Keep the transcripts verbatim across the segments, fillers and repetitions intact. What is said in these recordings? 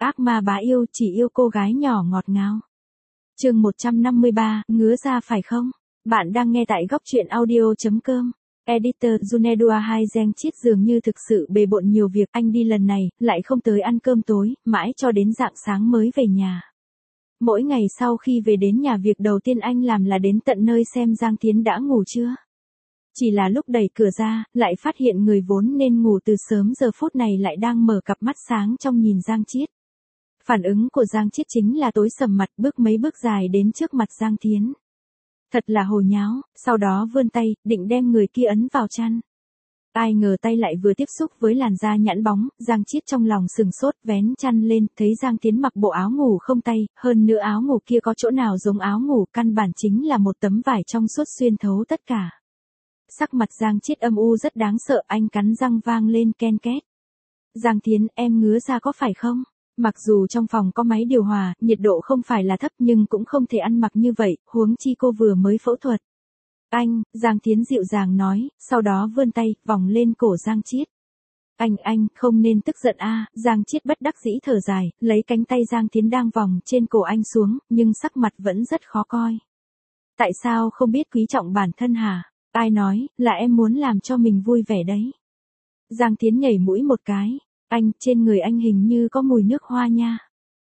ác ma bá yêu chỉ yêu cô gái nhỏ ngọt ngào. Chương một trăm năm mươi ba, ngứa ra phải không? Bạn đang nghe tại góc truyện audio chấm com. Editor Junedua hai Giang Chiết dường như thực sự bề bộn nhiều việc, anh đi lần này, lại không tới ăn cơm tối, mãi cho đến rạng sáng mới về nhà. Mỗi ngày sau khi về đến nhà việc đầu tiên anh làm là đến tận nơi xem Giang Thiến đã ngủ chưa. Chỉ là lúc đẩy cửa ra, lại phát hiện người vốn nên ngủ từ sớm giờ phút này lại đang mở cặp mắt sáng trong nhìn Giang Chiết. Phản ứng của Giang Chiết chính là tối sầm mặt, bước mấy bước dài đến trước mặt Giang Thiến. Thật là hồ nháo, sau đó vươn tay, định đem người kia ấn vào chăn. Ai ngờ tay lại vừa tiếp xúc với làn da nhẵn bóng, Giang Chiết trong lòng sừng sốt, vén chăn lên, thấy Giang Thiến mặc bộ áo ngủ không tay, hơn nữa áo ngủ kia có chỗ nào giống áo ngủ, căn bản chính là một tấm vải trong suốt xuyên thấu tất cả. Sắc mặt Giang Chiết âm u rất đáng sợ, anh cắn răng vang lên ken két. Giang Thiến, em ngứa ra có phải không? Mặc dù trong phòng có máy điều hòa, nhiệt độ không phải là thấp nhưng cũng không thể ăn mặc như vậy, huống chi cô vừa mới phẫu thuật. Anh, Giang Thiến dịu dàng nói, sau đó vươn tay, vòng lên cổ Giang Chiết. Anh, anh, không nên tức giận a. Giang Chiết bất đắc dĩ thở dài, lấy cánh tay Giang Thiến đang vòng trên cổ anh xuống, nhưng sắc mặt vẫn rất khó coi. Tại sao không biết quý trọng bản thân hả? Ai nói, là em muốn làm cho mình vui vẻ đấy. Giang Thiến nhảy mũi một cái. Anh, trên người anh hình như có mùi nước hoa nha.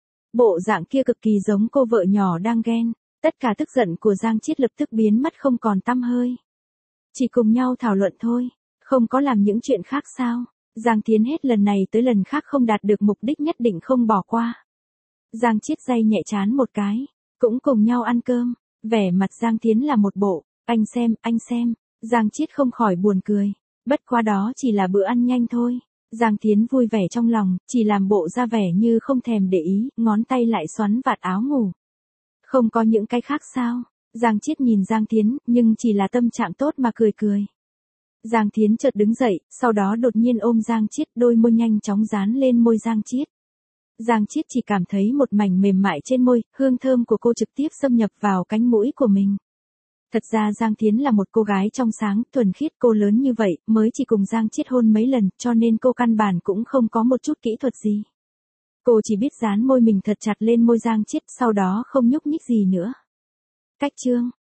Bộ dạng kia cực kỳ giống cô vợ nhỏ đang ghen. Tất cả tức giận của Giang Chiết lập tức biến mất không còn tăm hơi. Chỉ cùng nhau thảo luận thôi, không có làm những chuyện khác sao? Giang Thiến hết lần này tới lần khác không đạt được mục đích nhất định không bỏ qua. Giang Chiết day nhẹ trán một cái, cũng cùng nhau ăn cơm. Vẻ mặt Giang Thiến là một bộ, anh xem, anh xem. Giang Chiết không khỏi buồn cười. Bất quá đó chỉ là bữa ăn nhanh thôi. Giang Thiến vui vẻ trong lòng, chỉ làm bộ ra vẻ như không thèm để ý, ngón tay lại xoắn vạt áo ngủ. Không có những cái khác sao? Giang Chiết nhìn Giang Thiến, nhưng chỉ là tâm trạng tốt mà cười cười. Giang Thiến chợt đứng dậy, sau đó đột nhiên ôm Giang Chiết, đôi môi nhanh chóng dán lên môi Giang Chiết. Giang Chiết chỉ cảm thấy một mảnh mềm mại trên môi, hương thơm của cô trực tiếp xâm nhập vào cánh mũi của mình. Thật ra Giang Thiến là một cô gái trong sáng, thuần khiết, cô lớn như vậy, mới chỉ cùng Giang Chiết hôn mấy lần, cho nên cô căn bản cũng không có một chút kỹ thuật gì. Cô chỉ biết dán môi mình thật chặt lên môi Giang Chiết, sau đó không nhúc nhích gì nữa. Cách chương,